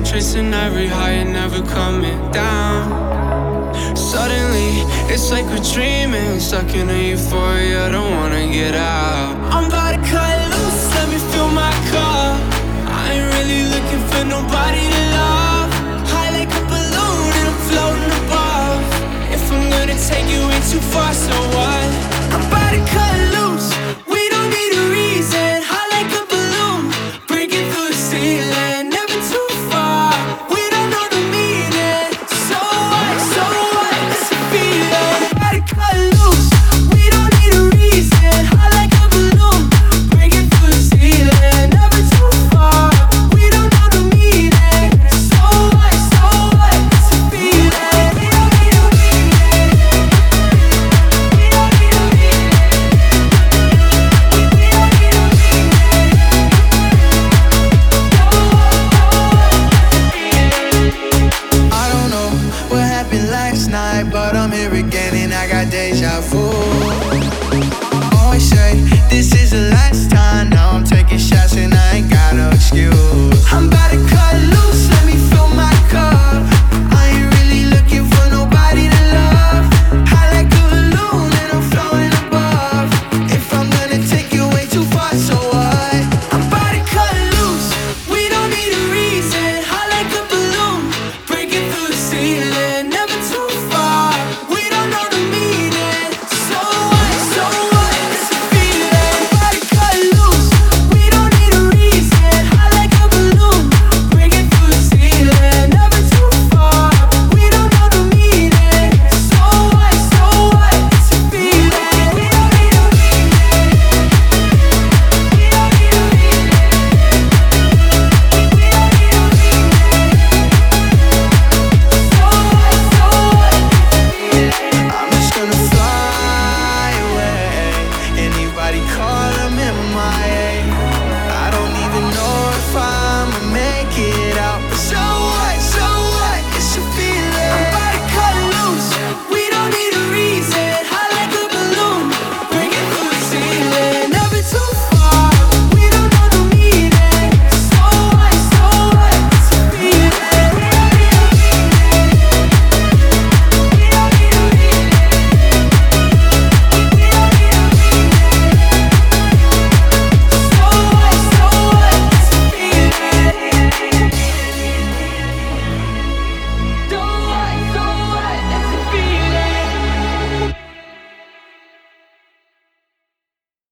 chasing every high and never coming down. Suddenly, it's like we're dreaming, stuck in a euphoria, don't wanna get out. I'm about to cut loose, let me fill my cup. I ain't really looking for nobody to love. High like a balloon and I'm floating above. If I'm gonna take you in too far, so what?